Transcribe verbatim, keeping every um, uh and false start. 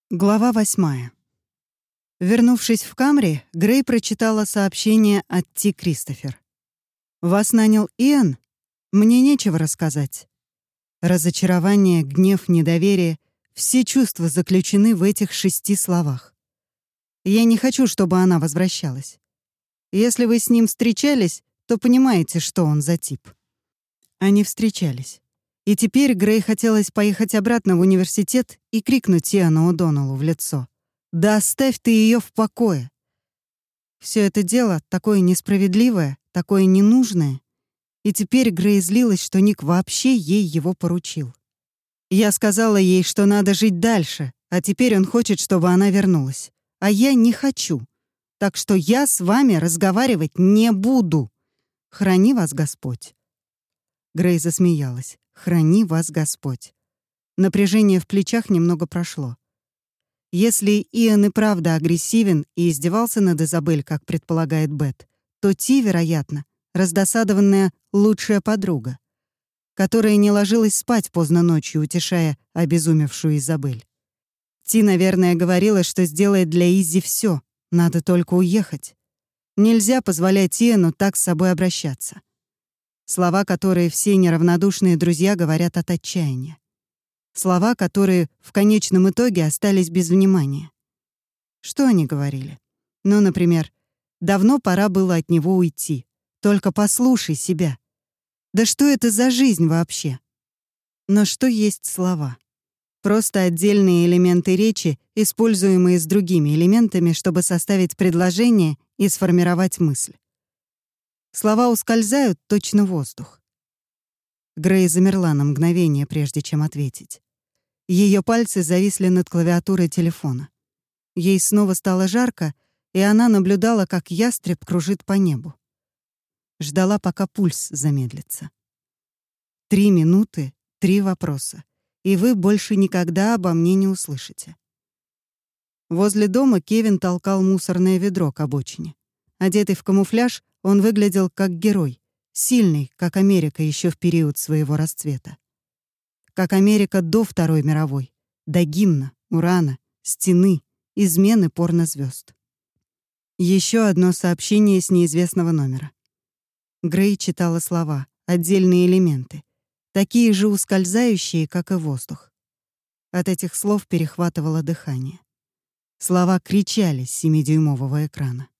Глава восьмая. Вернувшись в Камри, Грей прочитала сообщение от Ти Кристофер. «Вас нанял Иэн? Мне нечего рассказать». Разочарование, гнев, недоверие — все чувства заключены в этих шести словах. Я не хочу, чтобы она возвращалась. Если вы с ним встречались, то понимаете, что он за тип. Они встречались. И теперь Грей хотелось поехать обратно в университет и крикнуть Иэну О'Доннеллу в лицо: «Да оставь ты ее в покое!» Все это дело такое несправедливое, такое ненужное. И теперь Грей злилась, что Ник вообще ей его поручил. Я сказала ей, что надо жить дальше, а теперь он хочет, чтобы она вернулась. А я не хочу. Так что я с вами разговаривать не буду. Храни вас Господь. Грей засмеялась. «Храни вас Господь». Напряжение в плечах немного прошло. Если Иэн и правда агрессивен и издевался над Изабель, как предполагает Бет, то Ти, вероятно, раздосадованная лучшая подруга, которая не ложилась спать поздно ночью, утешая обезумевшую Изабель. Ти, наверное, говорила, что сделает для Иззи все, надо только уехать. Нельзя позволять Иэну так с собой обращаться. Слова, которые все неравнодушные друзья говорят от отчаяния. Слова, которые в конечном итоге остались без внимания. Что они говорили? Ну, например, «Давно пора было от него уйти. Только послушай себя». Да что это за жизнь вообще? Но что есть слова? Просто отдельные элементы речи, используемые с другими элементами, чтобы составить предложение и сформировать мысль. Слова ускользают, точно воздух. Грей замерла на мгновение, прежде чем ответить. Ее пальцы зависли над клавиатурой телефона. Ей снова стало жарко, и она наблюдала, как ястреб кружит по небу. Ждала, пока пульс замедлится. Три минуты, три вопроса, и вы больше никогда обо мне не услышите. Возле дома Кевин толкал мусорное ведро к обочине. Одетый в камуфляж, он выглядел как герой, сильный, как Америка еще в период своего расцвета. Как Америка до Второй мировой, до гимна, урана, стены, измены порнозвезд. Еще одно сообщение с неизвестного номера. Грей читала слова, отдельные элементы, такие же ускользающие, как и воздух. От этих слов перехватывало дыхание. Слова кричали с семидюймового экрана.